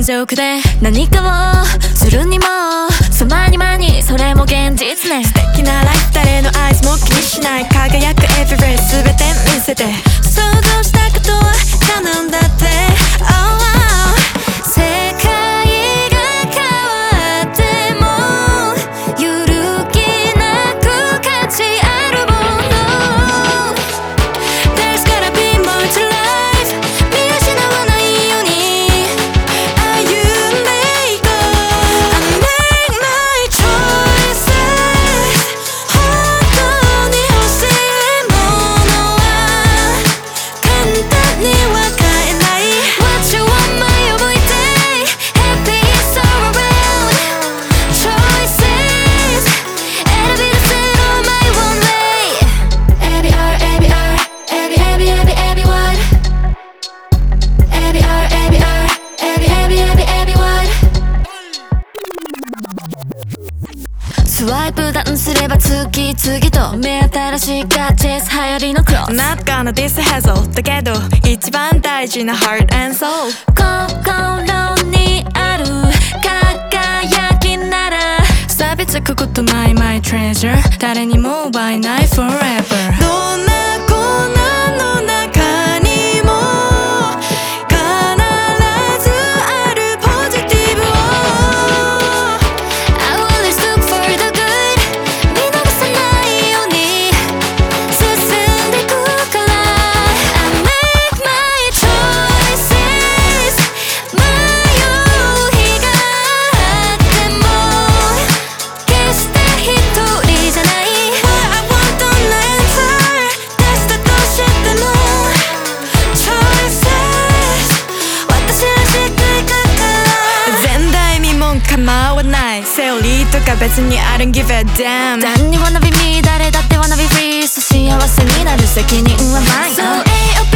ジョークで何かをするにもそまにまにそれも現実ね。 素敵なライフ誰のアイスも気にしない輝くエブリデイ全て見せて想像したことは叶うんだって、oh, 世界が変わっても揺るぎなく価値あるもの There's gotta be more to life 見失わないように歩んでいこう I make my choices 本当に欲しいものは簡単には買えない What you want my every day Happy is all around Choices It'll be the same on my one way Every hour, every hour everyone Every hour, every hour everyone スワイプダウンすれば次々と目新しいガジェット流行りのクロス Not gonna diss hassle だけど一番大事な heart and soul 心にある輝きなら差別くことない my treasure 誰にも奪えない forever どんな困難の中にも必ずあるポジティブを I always look for the good 見逃さないように進んでくから I make my choices 迷う日があっても決して一人じゃない What I want don't answer テストとしても Choices 私らしくいくから前代未聞構わないセオリーとか別に I don't give a damn 誰に wanna be me 誰だって wanna be free 幸せになる責任はない So A